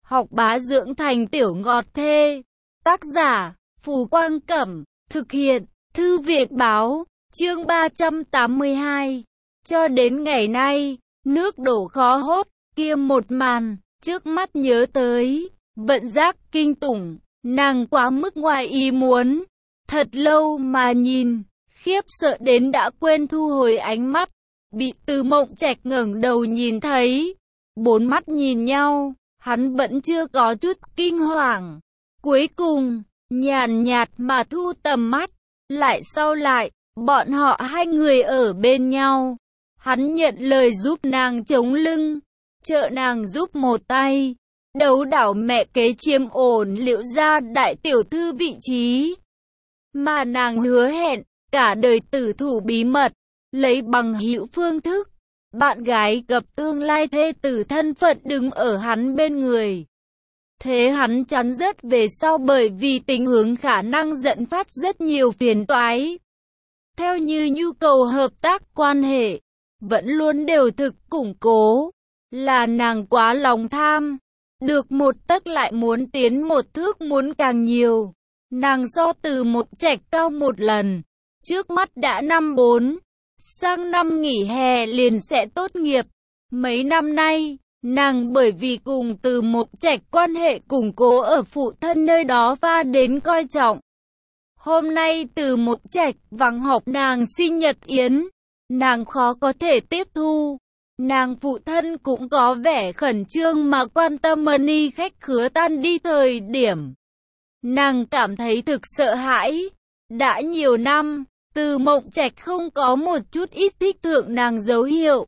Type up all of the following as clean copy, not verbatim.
học bá dưỡng thành tiểu ngọt thê. Tác giả, Phù Quang Cẩm, thực hiện, Thư viện Báo, chương 382. Cho đến ngày nay, nước đổ khó hốt, kia một màn, trước mắt nhớ tới, vận giác kinh tủng, nàng quá mức ngoài ý muốn. Thật lâu mà nhìn, khiếp sợ đến đã quên thu hồi ánh mắt, bị Từ Mộng Trạch ngẩng đầu nhìn thấy. Bốn mắt nhìn nhau, hắn vẫn chưa có chút kinh hoàng. Cuối cùng, nhàn nhạt mà thu tầm mắt, lại sau lại, bọn họ hai người ở bên nhau. Hắn nhận lời giúp nàng chống lưng, trợ nàng giúp một tay, đấu đảo mẹ kế chiếm ổn Liễu gia đại tiểu thư vị trí. Mà nàng hứa hẹn, cả đời tử thủ bí mật, lấy bằng hữu phương thức, bạn gái gặp tương lai thê tử thân phận đứng ở hắn bên người. Thế hắn chắn rất về sau bởi vì tình huống khả năng dẫn phát rất nhiều phiền toái. Theo như nhu cầu hợp tác quan hệ, vẫn luôn đều thực củng cố, là nàng quá lòng tham, được một tấc lại muốn tiến một thước muốn càng nhiều. Nàng so Từ Mộng Trạch cao một lần, trước mắt đã năm 4, sang năm nghỉ hè liền sẽ tốt nghiệp. Mấy năm nay, nàng bởi vì cùng Từ Mộng Trạch quan hệ củng cố ở phụ thân nơi đó và đến coi trọng. Hôm nay Từ Mộng Trạch vắng học nàng sinh nhật yến, nàng khó có thể tiếp thu. Nàng phụ thân cũng có vẻ khẩn trương mà quan tâm mani khách khứa tan đi thời điểm. Nàng cảm thấy thực sợ hãi. Đã nhiều năm, Từ Mộng Trạch không có một chút ít thích thượng nàng dấu hiệu.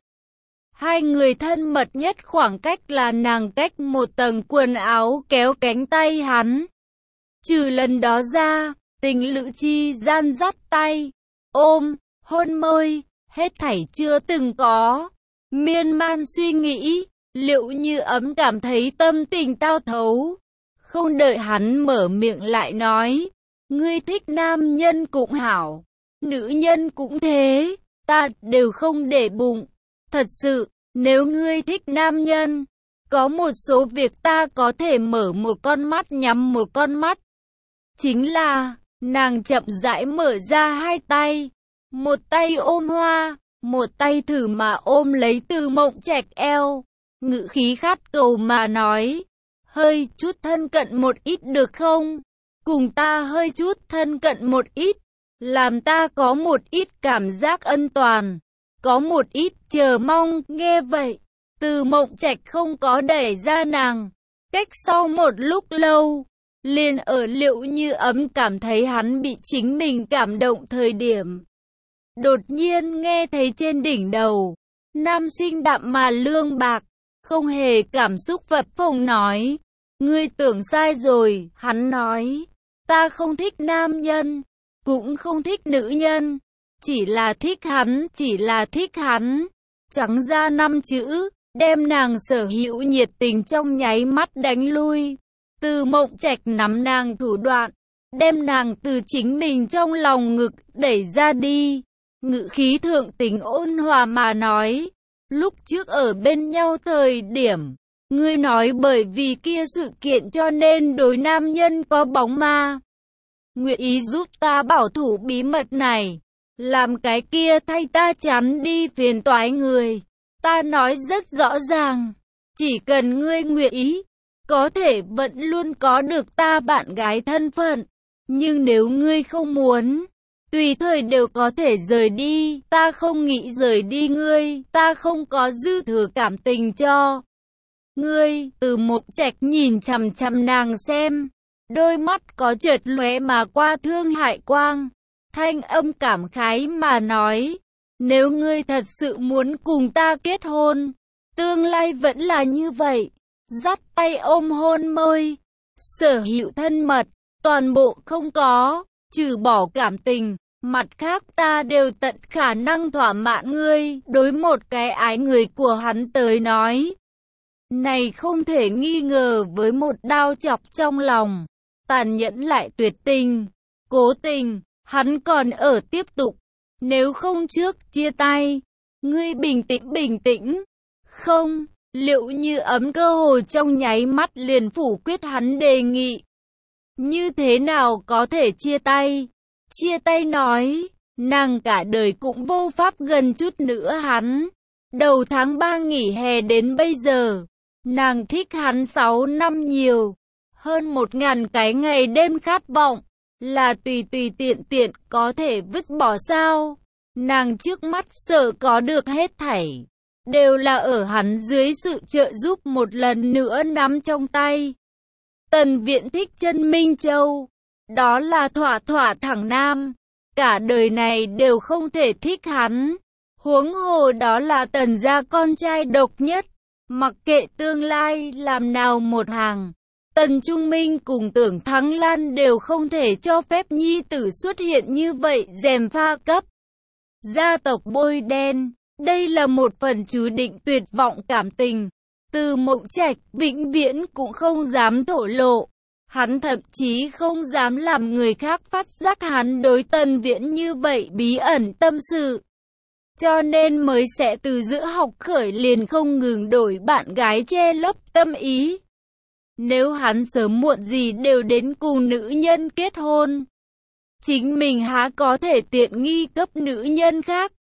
Hai người thân mật nhất khoảng cách là nàng cách một tầng quần áo kéo cánh tay hắn. Trừ lần đó ra, tình lữ chi gian dắt tay, ôm, hôn môi, hết thảy chưa từng có. Miên man suy nghĩ, Liễu Như Ấm cảm thấy tâm tình tao thấu. Không đợi hắn mở miệng lại nói, ngươi thích nam nhân cũng hảo, nữ nhân cũng thế, ta đều không để bụng. Thật sự, nếu ngươi thích nam nhân, có một số việc ta có thể mở một con mắt nhắm một con mắt. Chính là, nàng chậm rãi mở ra hai tay, một tay ôm hoa, một tay thử mà ôm lấy Từ Mộng Trạch eo, ngữ khí khát cầu mà nói, hơi chút thân cận một ít được không? Cùng ta hơi chút thân cận một ít, làm ta có một ít cảm giác ân toàn, có một ít chờ mong. Nghe vậy, Từ Mộng Trạch không có đẩy ra nàng. Cách sau một lúc lâu, liền ở Liễu Như Ấm cảm thấy hắn bị chính mình cảm động thời điểm. Đột nhiên nghe thấy trên đỉnh đầu, nam sinh đạm mà lương bạc, không hề cảm xúc phập phồng nói, ngươi tưởng sai rồi. Hắn nói, ta không thích nam nhân, cũng không thích nữ nhân, chỉ là thích hắn, chỉ là thích hắn. Trắng ra 5 chữ, đem nàng sở hữu nhiệt tình trong nháy mắt đánh lui. Từ Mộng Trạch nắm nàng thủ đoạn, đem nàng từ chính mình trong lòng ngực đẩy ra đi. Ngữ khí thượng tình ôn hòa mà nói, lúc trước ở bên nhau thời điểm, ngươi nói bởi vì kia sự kiện cho nên đối nam nhân có bóng ma. Nguyện ý giúp ta bảo thủ bí mật này, làm cái kia thay ta chắn đi phiền toái người. Ta nói rất rõ ràng, chỉ cần ngươi nguyện ý, có thể vẫn luôn có được ta bạn gái thân phận. Nhưng nếu ngươi không muốn, tùy thời đều có thể rời đi. Ta không nghĩ rời đi ngươi, ta không có dư thừa cảm tình cho ngươi. Từ Mộng Trạch nhìn chằm chằm nàng xem, đôi mắt có chợt lóe mà qua thương hại quang, thanh âm cảm khái mà nói, nếu ngươi thật sự muốn cùng ta kết hôn, tương lai vẫn là như vậy, dắt tay ôm hôn môi, sở hữu thân mật, toàn bộ không có, trừ bỏ cảm tình, mặt khác ta đều tận khả năng thỏa mãn ngươi. Đối một cái ái người của hắn tới nói, này không thể nghi ngờ với một đao chọc trong lòng, tàn nhẫn lại tuyệt tình. Cố tình, hắn còn ở tiếp tục, nếu không trước chia tay. Ngươi bình tĩnh. Không, Liệu Như Ấm cơ hồ trong nháy mắt liền phủ quyết hắn đề nghị. Như thế nào có thể chia tay? Chia tay nói, nàng cả đời cũng vô pháp gần chút nữa hắn. Đầu tháng 3 nghỉ hè đến bây giờ, nàng thích hắn 6 năm nhiều. Hơn 1000 cái ngày đêm khát vọng, là tùy tùy tiện tiện có thể vứt bỏ sao? Nàng trước mắt sợ có được hết thảy, đều là ở hắn dưới sự trợ giúp một lần nữa nắm trong tay. Tần Viễn thích Chân Minh Châu, đó là thỏa thỏa thẳng nam, cả đời này đều không thể thích hắn. Huống hồ đó là Tần gia con trai độc nhất, mặc kệ tương lai làm nào một hàng. Tần Trung Minh cùng Tưởng Thắng Lan đều không thể cho phép nhi tử xuất hiện như vậy gièm pha cấp. Gia tộc bôi đen, đây là một phần chú định tuyệt vọng cảm tình. Từ Mộng Trạch vĩnh viễn cũng không dám thổ lộ. Hắn thậm chí không dám làm người khác phát giác hắn đối Tần Viễn như vậy bí ẩn tâm sự. Cho nên mới sẽ từ giữa học khởi liền không ngừng đổi bạn gái che lấp tâm ý. Nếu hắn sớm muộn gì đều đến cùng nữ nhân kết hôn, chính mình há có thể tiện nghi cấp nữ nhân khác.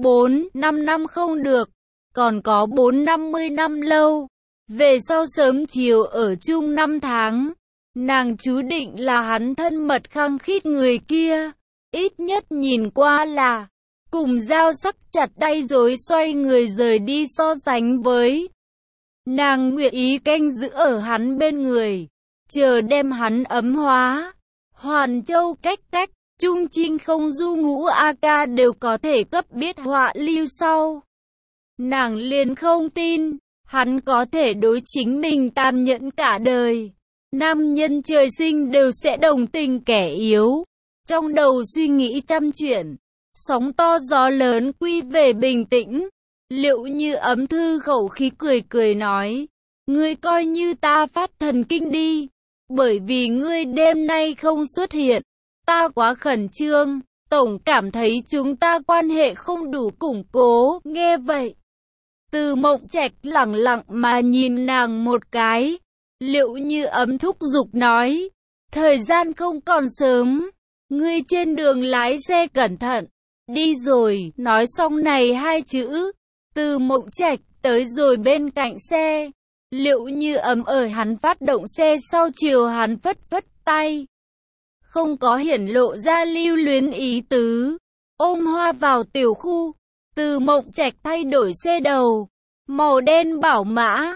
4-5 năm không được, còn có 4-50 năm lâu. Về sau sớm chiều ở chung 5 tháng, nàng chú định là hắn thân mật khăng khít người kia. Ít nhất nhìn qua là cùng dao sắc chặt đay dối xoay người rời đi so sánh với. Nàng nguyện ý canh giữ ở hắn bên người, chờ đem hắn ấm hóa. Hoàn Châu cách cách, Trung Trinh không du ngũ A ca đều có thể cấp biết họa lưu sau. Nàng liền không tin, hắn có thể đối chính mình tàn nhẫn cả đời. Nam nhân trời sinh đều sẽ đồng tình kẻ yếu. Trong đầu suy nghĩ trăm chuyện, sóng to gió lớn quy về bình tĩnh. Liệu Như Ấm thư khẩu khí cười cười nói, ngươi coi như ta phát thần kinh đi, bởi vì ngươi đêm nay không xuất hiện, ta quá khẩn trương, tổng cảm thấy chúng ta quan hệ không đủ củng cố. Nghe vậy, Từ Mộng Trạch lẳng lặng mà nhìn nàng một cái. Liệu Như Ấm thúc giục nói, thời gian không còn sớm, ngươi trên đường lái xe cẩn thận. Đi rồi, nói xong này hai chữ, Từ Mộng Trạch tới rồi bên cạnh xe. Liệu Như Ấm ở hắn phát động xe sau chiều hắn phất phất tay, không có hiển lộ ra lưu luyến ý tứ. Ôm hoa vào tiểu khu, Từ Mộng Trạch thay đổi xe đầu, màu đen bảo mã,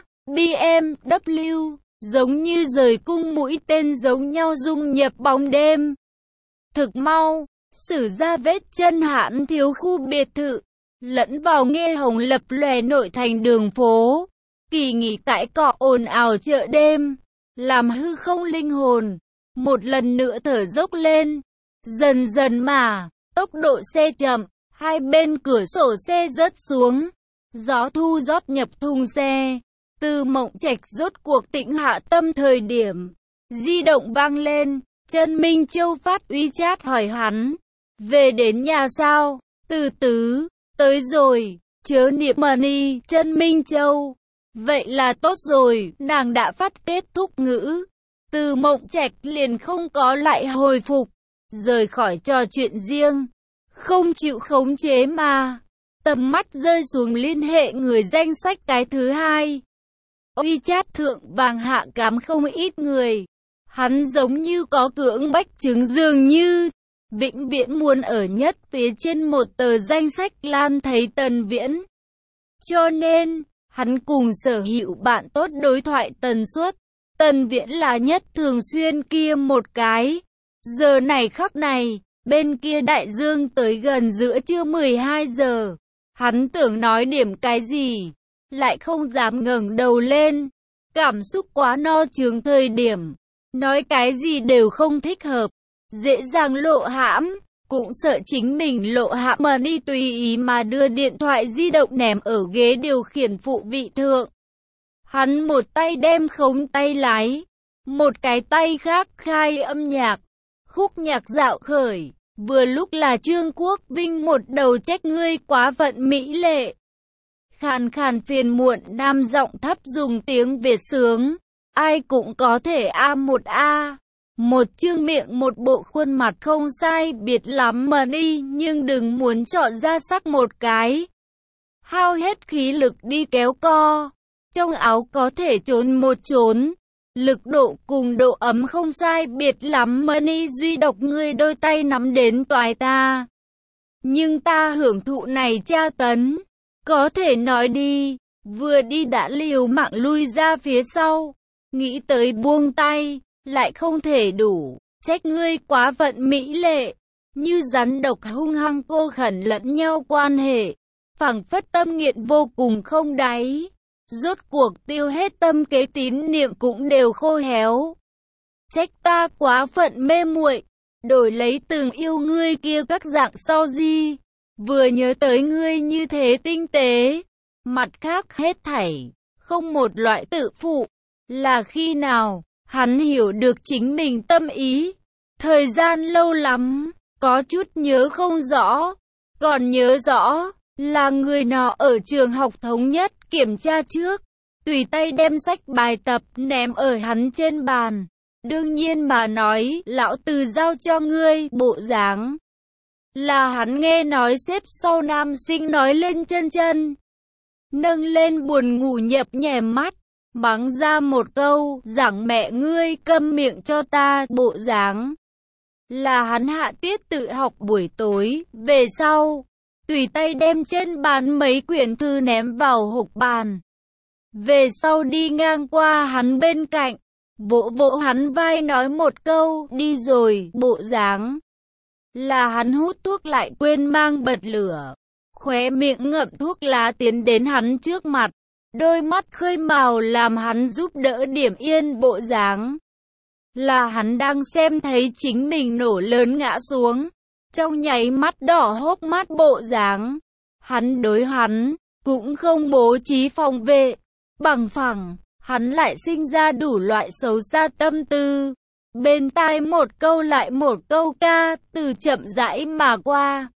BMW, giống như rời cung mũi tên giống nhau dung nhập bóng đêm. Thực mau, xử ra vết chân hãn thiếu khu biệt thự, lẫn vào nghe hồng lập lòe nội thành đường phố. Kỳ nghỉ cãi cọ ồn ào chợ đêm, làm hư không linh hồn một lần nữa thở dốc lên. Dần dần mà, tốc độ xe chậm, hai bên cửa sổ xe rớt xuống, gió thu rót nhập thùng xe. Từ Mộng Trạch rốt cuộc tĩnh hạ tâm thời điểm, di động vang lên. Chân Minh Châu phát uy chat hỏi hắn, về đến nhà sao? Từ Tứ, tới rồi, chớ niệm money. Chân Minh Châu, vậy là tốt rồi, nàng đã phát kết thúc ngữ. Từ Mộng Trạch liền không có lại hồi phục, rời khỏi trò chuyện riêng, không chịu khống chế mà. Tầm mắt rơi xuống liên hệ người danh sách cái thứ hai. WeChat thượng vàng hạ cám không ít người. Hắn giống như có cưỡng bách chứng dường như vĩnh viễn muốn ở nhất phía trên một tờ danh sách lan thấy Tần Viễn. Cho nên, hắn cùng sở hữu bạn tốt đối thoại tần suất, Tần Viễn là nhất thường xuyên kia một cái. Giờ này khắc này, bên kia đại dương tới gần giữa trưa 12 giờ. Hắn tưởng nói điểm cái gì, lại không dám ngẩng đầu lên. Cảm xúc quá no chướng thời điểm, nói cái gì đều không thích hợp, dễ dàng lộ hãm, cũng sợ chính mình lộ hãm mà đi tùy ý mà đưa điện thoại di động ném ở ghế điều khiển phụ vị thượng. Hắn một tay đem khống tay lái, một cái tay khác khai âm nhạc, khúc nhạc dạo khởi. Vừa lúc là Trương Quốc Vinh một đầu trách ngươi quá vận mỹ lệ, Khàn khàn phiền muộn nam giọng thấp dùng tiếng Việt sướng. Ai cũng có thể A1A. Một chương miệng một bộ khuôn mặt không sai biệt lắm mà đi, nhưng đừng muốn chọn ra sắc một cái. Hao hết khí lực đi kéo co. Trong áo có thể trốn một trốn. Lực độ cùng độ ấm không sai biệt lắm mà ni duy độc ngươi đôi tay nắm đến toái ta. Nhưng ta hưởng thụ này tra tấn. Có thể nói đi, vừa đi đã liều mạng lui ra phía sau. Nghĩ tới buông tay, lại không thể đủ. Trách ngươi quá phận mỹ lệ. Như rắn độc hung hăng cô khẩn lẫn nhau quan hệ. Phảng phất tâm nghiện vô cùng không đáy. Rốt cuộc tiêu hết tâm kế tín niệm cũng đều khô héo. Trách ta quá phận mê muội, đổi lấy từng yêu ngươi kia các dạng sau di. Vừa nhớ tới ngươi như thế tinh tế, mặt khác hết thảy, không một loại tự phụ. Là khi nào, hắn hiểu được chính mình tâm ý. Thời gian lâu lắm, có chút nhớ không rõ. Còn nhớ rõ, là người nọ ở trường học thống nhất kiểm tra trước. Tùy tay đem sách bài tập ném ở hắn trên bàn. Đương nhiên mà nói, lão tử giao cho ngươi, bộ dáng. Là hắn nghe nói xếp sau nam sinh nói lên chân chân. Nâng lên buồn ngủ nhập nhèm mắt. Mắng ra một câu, rằng mẹ ngươi câm miệng cho ta, bộ dáng. Là hắn hạ tiết tự học buổi tối, về sau. Tùy tay đem trên bàn mấy quyển thư ném vào hộc bàn. Về sau đi ngang qua hắn bên cạnh. Vỗ vỗ hắn vai nói một câu, đi rồi, bộ dáng. Là hắn hút thuốc lại quên mang bật lửa. Khóe miệng ngậm thuốc lá tiến đến hắn trước mặt. Đôi mắt khơi màu làm hắn giúp đỡ điểm yên bộ dáng. Là hắn đang xem thấy chính mình nổ lớn ngã xuống. Trong nháy mắt đỏ hốc mắt bộ dáng. Hắn đối hắn, cũng không bố trí phòng vệ. Bằng phẳng, hắn lại sinh ra đủ loại xấu xa tâm tư. Bên tai một câu lại một câu ca, từ chậm rãi mà qua.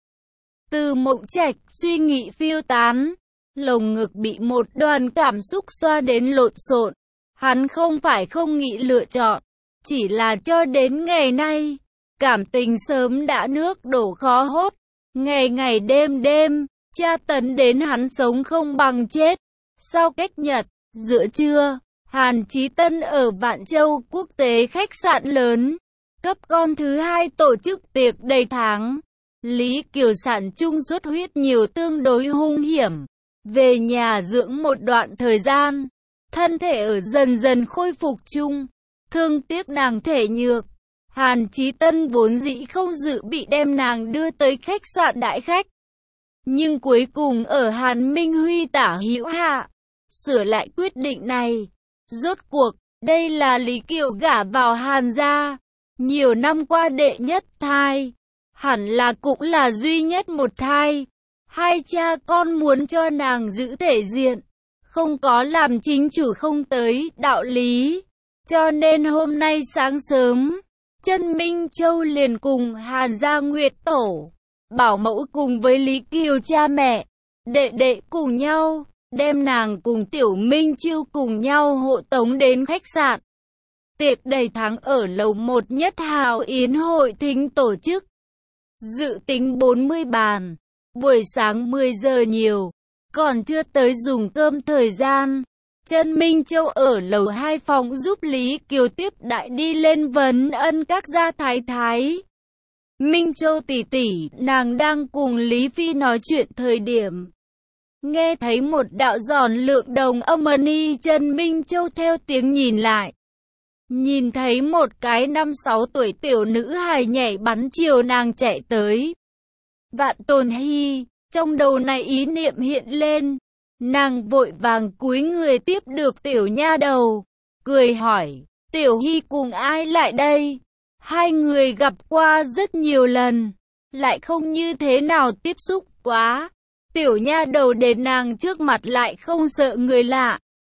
Từ mộng trạch, suy nghĩ phiêu tán. Lồng ngực bị một đoàn cảm xúc xoa đến lộn xộn. Hắn không phải không nghĩ lựa chọn, chỉ là cho đến ngày nay, cảm tình sớm đã nước đổ khó hốt. Ngày ngày đêm đêm, tra tấn đến hắn sống không bằng chết. Sau cách nhật, giữa trưa, Hàn Chí Tân ở Vạn Châu Quốc tế khách sạn lớn, cấp con thứ hai tổ chức tiệc đầy tháng. Lý Kiều sản chung xuất huyết nhiều tương đối hung hiểm. Về nhà dưỡng một đoạn thời gian, thân thể ở dần dần khôi phục chung. Thương tiếc nàng thể nhược, Hàn Chí Tân vốn dĩ không dự bị đem nàng đưa tới khách sạn đại khách. Nhưng cuối cùng ở Hàn Minh Huy tả hữu hạ, sửa lại quyết định này. Rốt cuộc, đây là Lý Kiều gả vào Hàn gia, nhiều năm qua đệ nhất thai, hẳn là cũng là duy nhất một thai. Hai cha con muốn cho nàng giữ thể diện, không có làm chính chủ không tới đạo lý. Cho nên hôm nay sáng sớm, Chân Minh Châu liền cùng Hàn gia Nguyệt Tổ, bảo mẫu cùng với Lý Kiều cha mẹ, đệ đệ cùng nhau, đem nàng cùng Tiểu Minh Chiêu cùng nhau hộ tống đến khách sạn. Tiệc đầy tháng ở lầu 1 Nhất Hào Yến hội thính tổ chức. Dự tính 40 bàn. Buổi sáng 10 giờ nhiều, còn chưa tới dùng cơm thời gian. Chân Minh Châu ở lầu 2 phòng giúp Lý Kiều tiếp đại đi lên vấn ân các gia thái thái. Minh Châu tỷ tỷ, nàng đang cùng Lý Phi nói chuyện thời điểm. Nghe thấy một đạo giòn lượng đồng âm ni, Chân Minh Châu theo tiếng nhìn lại. Nhìn thấy một cái 5-6 tuổi tiểu nữ hài nhảy bắn chiều nàng chạy tới. Vạn Tồn Hy, trong đầu này ý niệm hiện lên. Nàng vội vàng cúi người tiếp được tiểu nha đầu, cười hỏi, Tiểu Hy cùng ai lại đây? Hai người gặp qua rất nhiều lần, lại không như thế nào tiếp xúc quá. Tiểu nha đầu đến nàng trước mặt lại không sợ người lạ.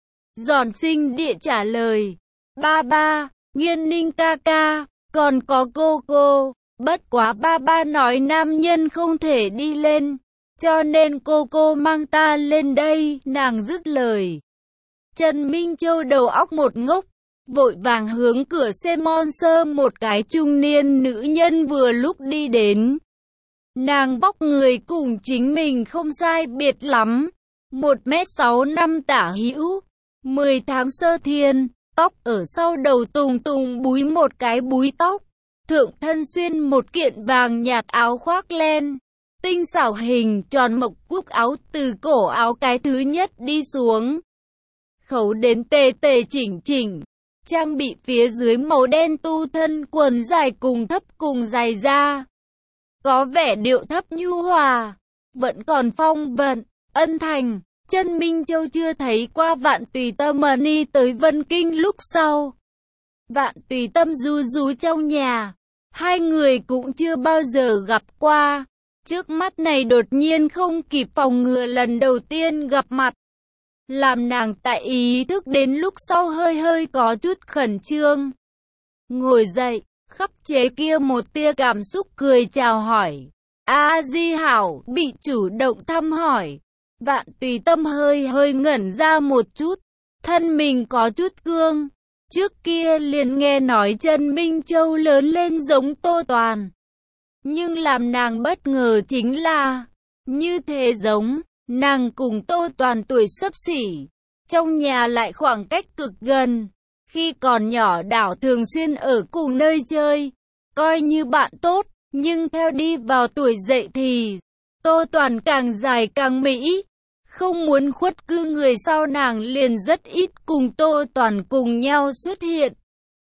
Giòn xinh địa trả lời, ba ba, Nghiên Ninh ca ca, còn có cô. Bất quá ba ba nói nam nhân không thể đi lên. cho nên cô mang ta lên đây, nàng dứt lời. Trần Minh Châu đầu óc một ngốc, vội vàng hướng cửa xe Monster, một cái trung niên nữ nhân vừa lúc đi đến. Nàng vóc người cùng chính mình không sai biệt lắm, 1m65 tả hữu, 10 tháng sơ thiên, tóc ở sau đầu tùng búi một cái búi tóc, thượng thân xuyên một kiện vàng nhạt áo khoác len, tinh xảo hình tròn mộc cúc áo từ cổ áo cái thứ nhất đi xuống, khấu đến tề chỉnh, trang bị phía dưới màu đen tu thân quần dài cùng thấp cùng dài da. Có vẻ điệu thấp nhu hòa, vẫn còn phong vận, ân thành. Trần Minh Châu chưa thấy qua Vạn Tùy Tâm đi tới Vân Kinh lúc sau. Vạn Tùy Tâm rú trong nhà, hai người cũng chưa bao giờ gặp qua. Trước mắt này đột nhiên không kịp phòng ngừa lần đầu tiên gặp mặt, làm nàng tại ý thức đến lúc sau hơi có chút khẩn trương. Ngồi dậy, khắc chế kia một tia cảm xúc cười chào hỏi. A Di hảo, bị chủ động thăm hỏi. Vạn Tùy Tâm hơi ngẩn ra một chút, thân mình có chút cương. Trước kia liền nghe nói Trần Minh Châu lớn lên giống Tô Toàn. Nhưng làm nàng bất ngờ chính là, như thế giống, nàng cùng Tô Toàn tuổi xấp xỉ, trong nhà lại khoảng cách cực gần. Khi còn nhỏ đảo thường xuyên ở cùng nơi chơi, coi như bạn tốt, nhưng theo đi vào tuổi dậy thì, Tô Toàn càng dài càng mỹ. Không muốn khuất cư người sau nàng liền rất ít cùng Tô Toàn cùng nhau xuất hiện.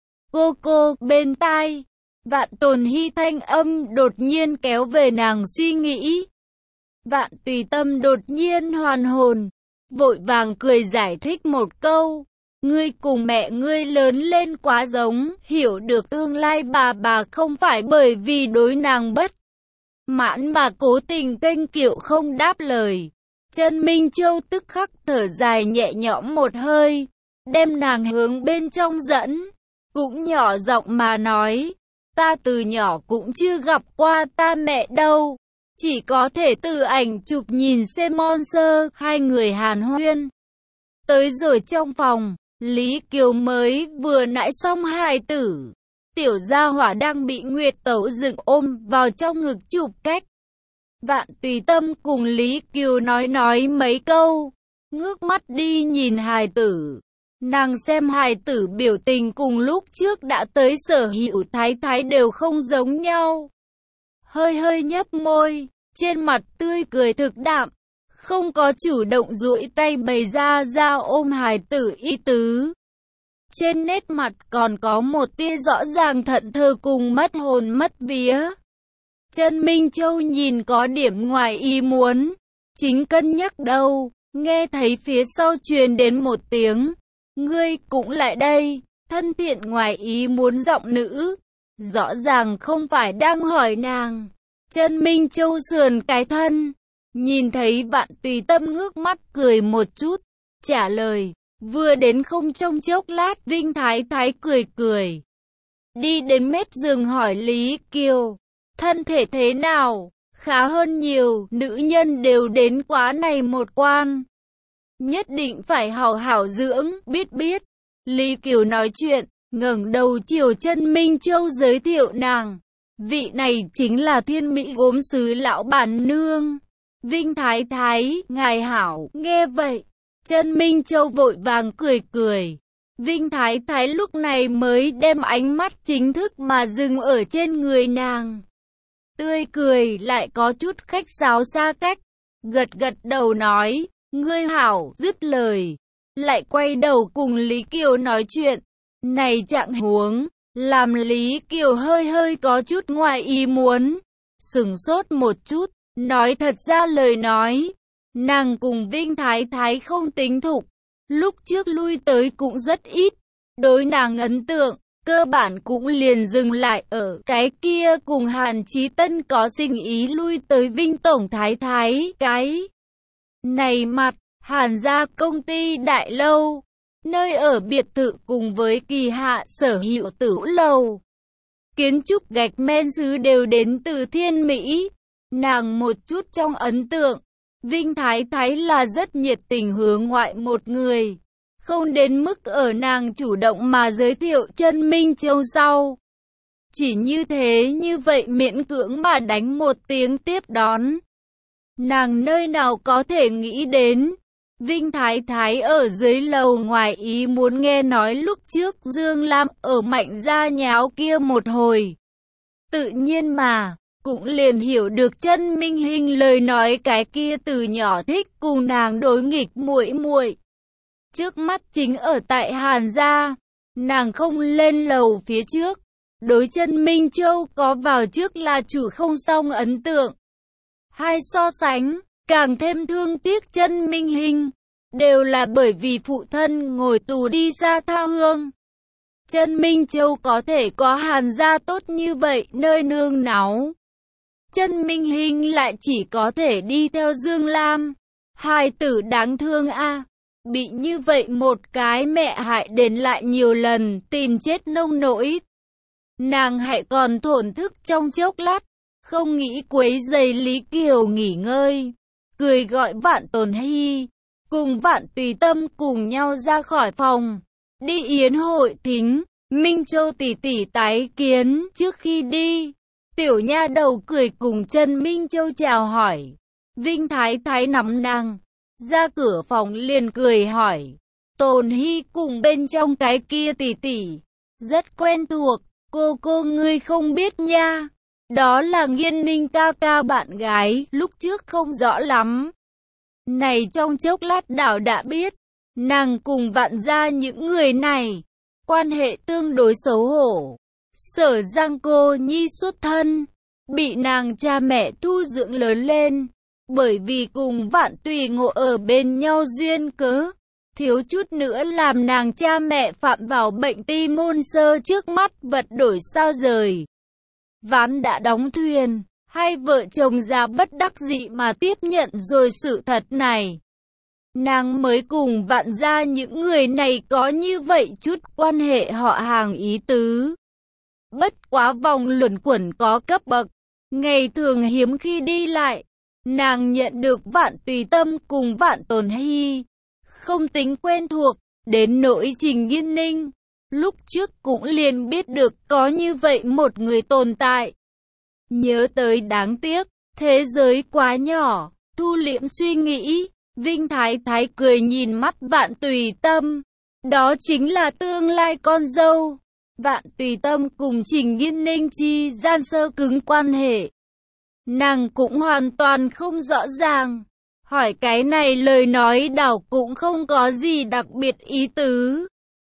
Cô bên tai, Vạn Tồn Hy thanh âm đột nhiên kéo về nàng suy nghĩ. Vạn Tùy Tâm đột nhiên hoàn hồn, vội vàng cười giải thích một câu. Ngươi cùng mẹ ngươi lớn lên quá giống, hiểu được tương lai bà không phải bởi vì đối nàng bất mãn mà cố tình kênh kiệu không đáp lời. Trần Minh Châu tức khắc thở dài nhẹ nhõm một hơi, đem nàng hướng bên trong dẫn, cũng nhỏ giọng mà nói, ta từ nhỏ cũng chưa gặp qua ta mẹ đâu, chỉ có thể từ ảnh chụp nhìn xem Monster. Hai người hàn huyên. Tới rồi trong phòng, Lý Kiều mới vừa nãi xong hài tử, tiểu gia hỏa đang bị Nguyệt Tẩu dựng ôm vào trong ngực chụp cách. Vạn Tùy Tâm cùng Lý Kiều nói mấy câu, ngước mắt đi nhìn hài tử. Nàng xem hài tử biểu tình cùng lúc trước đã tới Sở Hữu Thái đều không giống nhau. Hơi nhấp môi, trên mặt tươi cười thực đạm, không có chủ động duỗi tay bày ra ôm hài tử ý tứ. Trên nét mặt còn có một tia rõ ràng thẫn thờ cùng mất hồn mất vía. Trần Minh Châu nhìn có điểm ngoài ý muốn, chính cân nhắc đâu, nghe thấy phía sau truyền đến một tiếng, ngươi cũng lại đây, thân thiện ngoài ý muốn giọng nữ, rõ ràng không phải đang hỏi nàng. Trần Minh Châu sườn cái thân, nhìn thấy Vạn Tùy Tâm ngước mắt cười một chút, trả lời, vừa đến không trong chốc lát Vinh Thái cười. Đi đến mép giường hỏi Lý Kiều, thân thể thế nào? Khá hơn nhiều, nữ nhân đều đến quá này một quan. Nhất định phải hảo hảo dưỡng, biết. Lý Kiều nói chuyện, ngẩng đầu chiều Trần Minh Châu giới thiệu nàng. Vị này chính là Thiên Mỹ gốm sứ lão bản nương. Vinh Thái, ngài hảo, nghe vậy. Trần Minh Châu vội vàng cười. Vinh Thái lúc này mới đem ánh mắt chính thức mà dừng ở trên người nàng. Tươi cười lại có chút khách sáo xa cách, gật đầu nói, ngươi hảo, dứt lời, lại quay đầu cùng Lý Kiều nói chuyện. Này trạng huống, làm Lý Kiều hơi có chút ngoài ý muốn, sửng sốt một chút, nói thật ra lời nói, nàng cùng Vinh Thái không tính thục, lúc trước lui tới cũng rất ít, đối nàng ấn tượng, cơ bản cũng liền dừng lại ở cái kia cùng Hàn Chí Tân có sinh ý lui tới Vinh Tổng Thái cái này mặt, Hàn gia công ty đại lâu, nơi ở biệt thự cùng với Kỳ Hạ Sở Hữu Tử lầu. Kiến trúc gạch men sứ đều đến từ Thiên Mỹ, nàng một chút trong ấn tượng, Vinh Thái Thái là rất nhiệt tình hướng ngoại một người, không đến mức ở nàng chủ động mà giới thiệu chân Minh Châu sau. Chỉ như vậy miễn cưỡng mà đánh một tiếng tiếp đón. Nàng nơi nào có thể nghĩ đến, Vinh Thái Thái ở dưới lầu ngoài ý muốn nghe nói lúc trước Dương Lam ở Mạnh gia nháo kia một hồi. Tự nhiên mà, cũng liền hiểu được chân Minh Hinh lời nói cái kia từ nhỏ thích cùng nàng đối nghịch muội muội. Trước mắt chính ở tại Hàn gia, nàng không lên lầu phía trước. Đối chân Minh Châu có vào trước là chủ không xong ấn tượng. Hai so sánh, càng thêm thương tiếc chân Minh Hinh, đều là bởi vì phụ thân ngồi tù đi xa tha hương. Chân Minh Châu có thể có Hàn gia tốt như vậy nơi nương náu. Chân Minh Hinh lại chỉ có thể đi theo Dương Lam. Hài tử đáng thương a, bị như vậy một cái mẹ hại đến lại nhiều lần, tìm chết nông nỗi. Nàng hãy còn thổn thức trong chốc lát, không nghĩ quấy rầy Lý Kiều nghỉ ngơi, cười gọi Vạn Tồn Hy, cùng Vạn Tùy Tâm cùng nhau ra khỏi phòng, đi yến hội thính. Minh Châu tỷ tỷ tái kiến. Trước khi đi, tiểu nha đầu cười cùng chân Minh Châu chào hỏi. Vinh Thái Thái nắm nàng ra cửa phòng liền cười hỏi, Tồn Hy cùng bên trong cái kia tỷ tỷ rất quen thuộc, cô ngươi không biết nha. Đó là Nghiên Ninh ca ca bạn gái, lúc trước không rõ lắm. Này trong chốc lát đảo đã biết, nàng cùng Vạn gia những người này, quan hệ tương đối xấu hổ. Sở Giang cô nhi xuất thân, bị nàng cha mẹ thu dưỡng lớn lên, bởi vì cùng Vạn Tùy ngộ ở bên nhau duyên cớ, thiếu chút nữa làm nàng cha mẹ phạm vào bệnh ti môn sơ trước mắt vật đổi sao rời. Ván đã đóng thuyền, hai vợ chồng già bất đắc dĩ mà tiếp nhận rồi sự thật này. Nàng mới cùng Vạn gia những người này có như vậy chút quan hệ họ hàng ý tứ. Bất quá vòng luẩn quẩn có cấp bậc, ngày thường hiếm khi đi lại. Nàng nhận được Vạn Tùy Tâm cùng Vạn Tồn Hy, không tính quen thuộc, đến nỗi Trình Nghiên Ninh. Lúc trước cũng liền biết được có như vậy một người tồn tại. Nhớ tới đáng tiếc, thế giới quá nhỏ, thu liễm suy nghĩ, Vinh Thái Thái cười nhìn mắt Vạn Tùy Tâm. Đó chính là tương lai con dâu. Vạn Tùy Tâm cùng Trình Nghiên Ninh chi gian sơ cứng quan hệ, nàng cũng hoàn toàn không rõ ràng. Hỏi cái này lời nói đảo cũng không có gì đặc biệt ý tứ.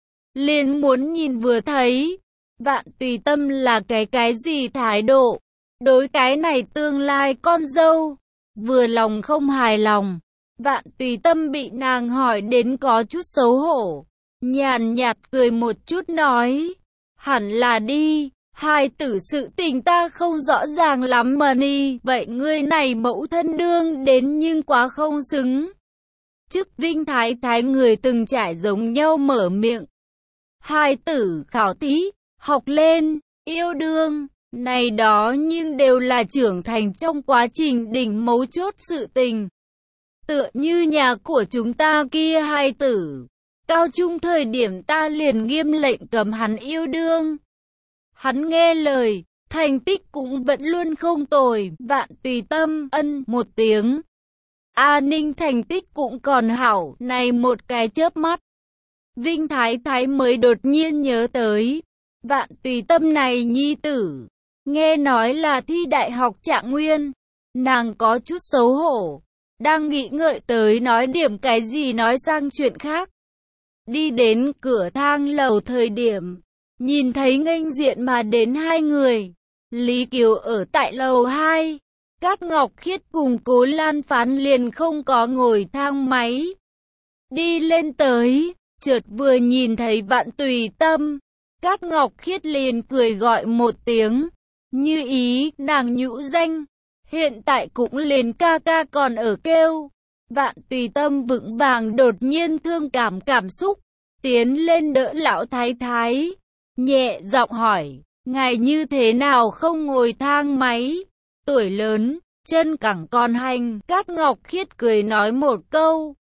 Liền muốn nhìn vừa thấy, Vạn Tùy Tâm là cái gì thái độ. Đối cái này tương lai con dâu, vừa lòng không hài lòng. Vạn Tùy Tâm bị nàng hỏi đến có chút xấu hổ, nhàn nhạt cười một chút nói, hẳn là đi, hai tử sự tình ta không rõ ràng lắm mà ni, vậy ngươi này mẫu thân đương đến nhưng quá không xứng. Chức Vinh Thái Thái người từng trải giống nhau mở miệng. Hai tử khảo thí, học lên, yêu đương, này đó nhưng đều là trưởng thành trong quá trình đỉnh mấu chốt sự tình. Tựa như nhà của chúng ta kia hai tử, cao trung thời điểm ta liền nghiêm lệnh cấm hắn yêu đương. Hắn nghe lời, thành tích cũng vẫn luôn không tồi. Vạn Tùy Tâm ân một tiếng. A Ninh thành tích cũng còn hảo. Này một cái chớp mắt, Vinh Thái Thái mới đột nhiên nhớ tới, Vạn Tùy Tâm này nhi tử, nghe nói là thi đại học Trạng Nguyên. Nàng có chút xấu hổ, đang nghĩ ngợi tới nói điểm cái gì nói sang chuyện khác. Đi đến cửa thang lầu thời điểm, nhìn thấy nghênh diện mà đến hai người. Lý Kiều ở tại lầu 2, Cát Ngọc Khiết cùng Cố Lan Phán liền không có ngồi thang máy. Đi lên tới, chợt vừa nhìn thấy Vạn Tùy Tâm, Cát Ngọc Khiết liền cười gọi một tiếng, như ý nàng nhũ danh, hiện tại cũng liền ca ca còn ở kêu. Vạn Tùy Tâm vững vàng đột nhiên thương cảm xúc, tiến lên đỡ lão thái thái, nhẹ giọng hỏi, ngài như thế nào không ngồi thang máy, tuổi lớn, chân cẳng còn hành. Cát Ngọc Khiết cười nói một câu,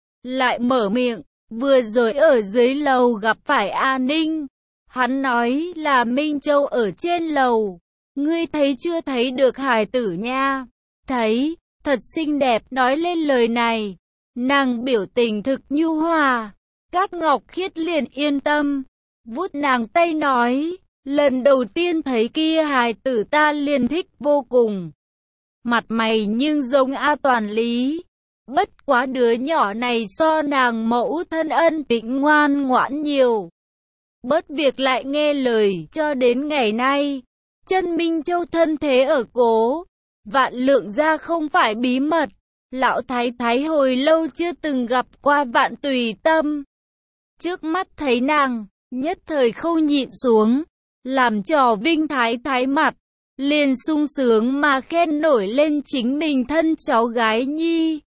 lại mở miệng, vừa rồi ở dưới lầu gặp phải A Ninh. Hắn nói là Minh Châu ở trên lầu. Ngươi thấy chưa, thấy được hài tử nha? Thấy, thật xinh đẹp. Nói lên lời này, nàng biểu tình thực nhu hòa. Cát Ngọc Khiết liền yên tâm, vuốt nàng tay nói, lần đầu tiên thấy kia hài tử ta liền thích vô cùng. Mặt mày nhưng giống A Toàn Lý. Bất quá đứa nhỏ này so nàng mẫu thân Ân Tĩnh ngoan ngoãn nhiều. Bớt việc lại nghe lời. Cho đến ngày nay, chân Minh Châu thân thế ở Cố Vạn Lượng gia không phải bí mật. Lão thái thái hồi lâu chưa từng gặp qua Vạn Tùy Tâm. Trước mắt thấy nàng, nhất thời không nhịn xuống, làm trò Vinh thái thái mặt, liền sung sướng mà khen nổi lên chính mình thân cháu gái nhi.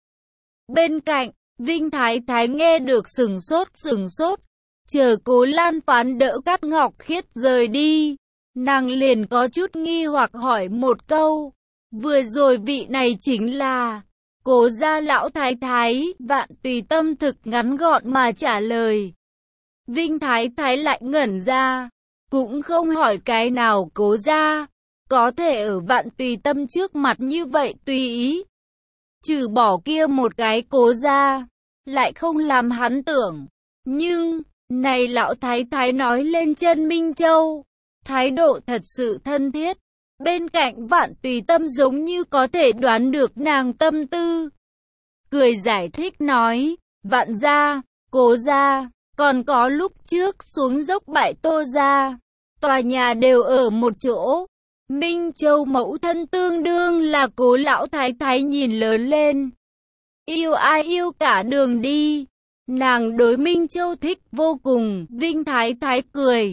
Bên cạnh, Vinh thái thái nghe được sửng sốt, chờ Cố Lan Phán đỡ Cát Ngọc Khiết rời đi, nàng liền có chút nghi hoặc hỏi một câu, vừa rồi vị này chính là Cố gia lão thái thái? Vạn Tùy Tâm thực ngắn gọn mà trả lời. Vinh thái thái lại ngẩn ra, cũng không hỏi cái nào Cố gia có thể ở Vạn Tùy Tâm trước mặt như vậy tùy ý. Trừ bỏ kia một cái Cố gia, lại không làm hắn tưởng. Nhưng, này lão thái thái nói lên chân Minh Châu, thái độ thật sự thân thiết. Bên cạnh Vạn Tùy Tâm giống như có thể đoán được nàng tâm tư. Cười giải thích nói, Vạn gia, Cố gia, còn có lúc trước xuống dốc bãi Tô gia, tòa nhà đều ở một chỗ. Minh Châu mẫu thân tương đương là Cố lão thái thái nhìn lớn lên. Yêu ai yêu cả đường đi. Nàng đối Minh Châu thích vô cùng. Vinh thái thái cười.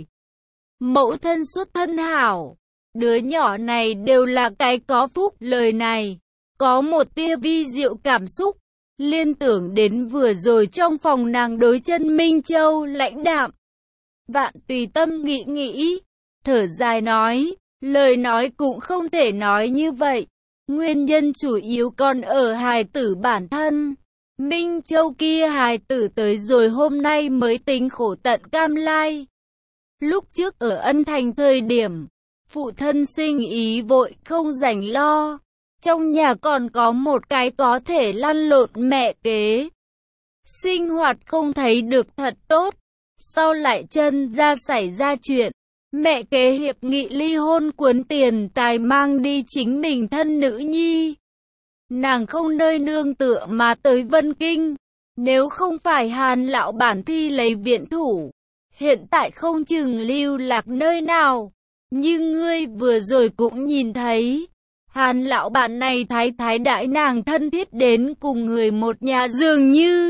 Mẫu thân xuất thân hảo. Đứa nhỏ này đều là cái có phúc. Lời này có một tia vi diệu cảm xúc. Liên tưởng đến vừa rồi trong phòng nàng đối chân Minh Châu lãnh đạm. Vạn Tùy Tâm nghĩ, thở dài nói, lời nói cũng không thể nói như vậy. Nguyên nhân chủ yếu còn ở hài tử bản thân. Minh Châu kia hài tử tới rồi hôm nay mới tính khổ tận cam lai. Lúc trước ở Ân Thành thời điểm, phụ thân sinh ý vội không rảnh lo. Trong nhà còn có một cái có thể lăn lộn mẹ kế. Sinh hoạt không thấy được thật tốt. Sau lại chân ra xảy ra chuyện. Mẹ kế hiệp nghị ly hôn cuốn tiền tài mang đi chính mình thân nữ nhi. Nàng không nơi nương tựa mà tới Vân Kinh. Nếu không phải Hàn lão bản thi lấy viện thủ, hiện tại không chừng lưu lạc nơi nào. Nhưng ngươi vừa rồi cũng nhìn thấy, Hàn lão bản này thái thái đãi nàng thân thiết đến cùng người một nhà dường như.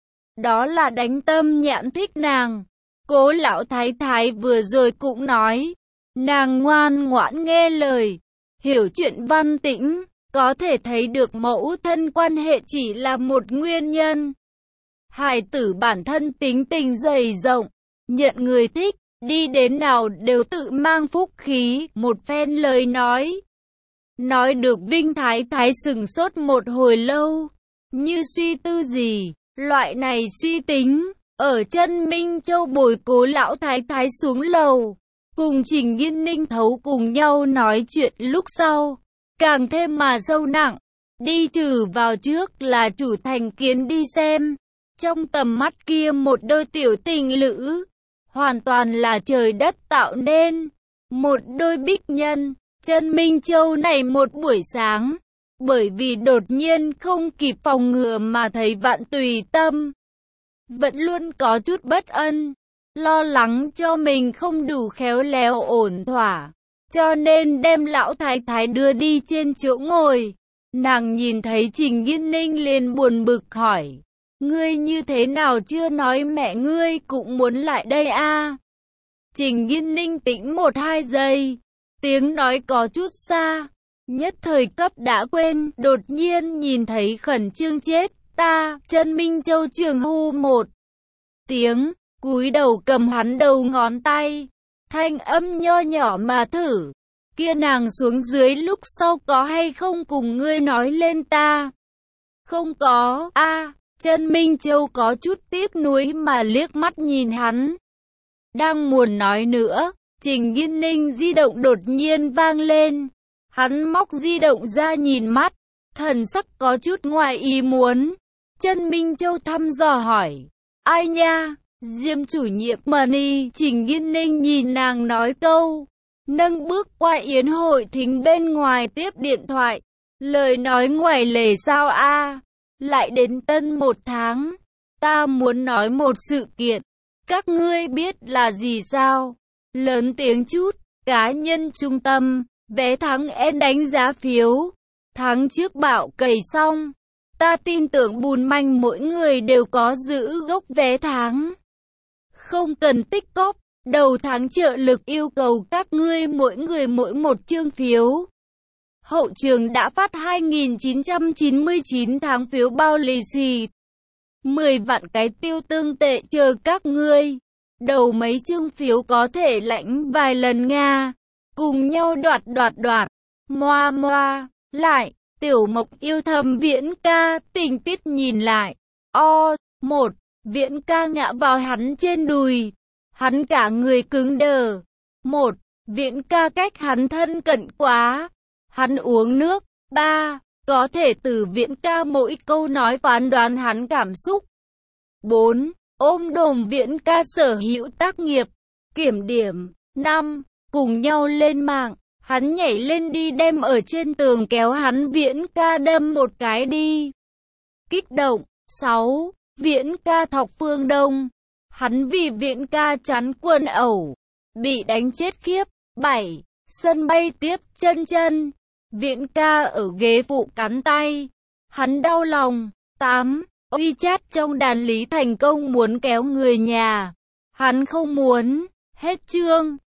Đó là đánh tâm nhãn thích nàng. Cố lão thái thái vừa rồi cũng nói, nàng ngoan ngoãn nghe lời, hiểu chuyện văn tĩnh, có thể thấy được mẫu thân quan hệ chỉ là một nguyên nhân. Hài tử bản thân tính tình dày rộng, nhận người thích, đi đến nào đều tự mang phúc khí. Một phen lời nói được Vinh thái thái sừng sốt một hồi lâu, như suy tư gì. Loại này suy tính, ở chân Minh Châu bồi Cố lão thái thái xuống lầu, cùng Trình Nghiên Ninh thấu cùng nhau nói chuyện lúc sau, càng thêm mà sâu nặng. Đi trừ vào trước là chủ thành kiến đi xem, trong tầm mắt kia một đôi tiểu tình lữ, hoàn toàn là trời đất tạo nên, một đôi bích nhân. Chân Minh Châu này một buổi sáng, bởi vì đột nhiên không kịp phòng ngừa mà thấy Vạn Tùy Tâm vẫn luôn có chút bất an, lo lắng cho mình không đủ khéo léo ổn thỏa, cho nên đem lão thái thái đưa đi trên chỗ ngồi. Nàng nhìn thấy Trình Nghiên Ninh liền buồn bực hỏi, ngươi như thế nào chưa nói mẹ ngươi cũng muốn lại đây a? Trình Nghiên Ninh tĩnh 1-2 giây, tiếng nói có chút xa, nhất thời cấp đã quên, đột nhiên nhìn thấy khẩn trương chết. Ta, chân Minh Châu trường hô một tiếng, cúi đầu cầm hắn đầu ngón tay, thanh âm nho nhỏ mà thử, Kia nàng xuống dưới lúc sau có hay không cùng ngươi nói lên ta? Không có, Chân Minh Châu có chút tiếc nuối mà liếc mắt nhìn hắn. Đang muốn nói nữa, Trình Nghiên Ninh di động đột nhiên vang lên. Hắn móc di động ra nhìn mắt, thần sắc có chút ngoài ý muốn. Chân Minh Châu thăm dò hỏi, ai nha? Diêm chủ nhiệm Money. Trình Nghiên Ninh nhìn nàng nói câu, nâng bước qua yến hội thính bên ngoài tiếp điện thoại. Lời nói ngoài lề sao lại đến tân 1 tháng. Ta muốn nói một sự kiện. Các ngươi biết là gì sao? Lớn tiếng chút, cá nhân trung tâm, vé thắng em đánh giá phiếu. Tháng trước bạo cày xong. Ta tin tưởng bùn manh mỗi người đều có giữ gốc vé tháng. Không cần tích cóp, đầu tháng trợ lực yêu cầu các ngươi mỗi người mỗi một chương phiếu. Hậu trường đã phát 2.999 tháng phiếu bao lì xì. 10 vạn cái tiêu tương tệ chờ các ngươi. Đầu mấy chương phiếu có thể lãnh vài lần Nga. Cùng nhau đoạt. Moa. Lại, Tiểu Mộc yêu thầm Viễn ca, tình tiết nhìn lại. Một, Viễn ca ngã vào hắn trên đùi. Hắn cả người cứng đờ. Một, Viễn ca cách hắn thân cận quá. Hắn uống nước. 3. Có thể từ Viễn ca mỗi câu nói phán đoán hắn cảm xúc. 4. Ôm đồm Viễn ca sở hữu tác nghiệp. Kiểm điểm. 5. Cùng nhau lên mạng. Hắn nhảy lên đi đem ở trên tường kéo hắn Viễn ca đâm một cái đi. Kích động. 6. Viễn ca thọc Phương Đông. Hắn vì Viễn ca chắn quần ẩu. Bị đánh chết khiếp. 7. Sân bay tiếp chân. Viễn ca ở ghế phụ cắn tay. Hắn đau lòng. 8. WeChat trong đàn Lý Thành Công muốn kéo người nhà. Hắn không muốn. Hết chương.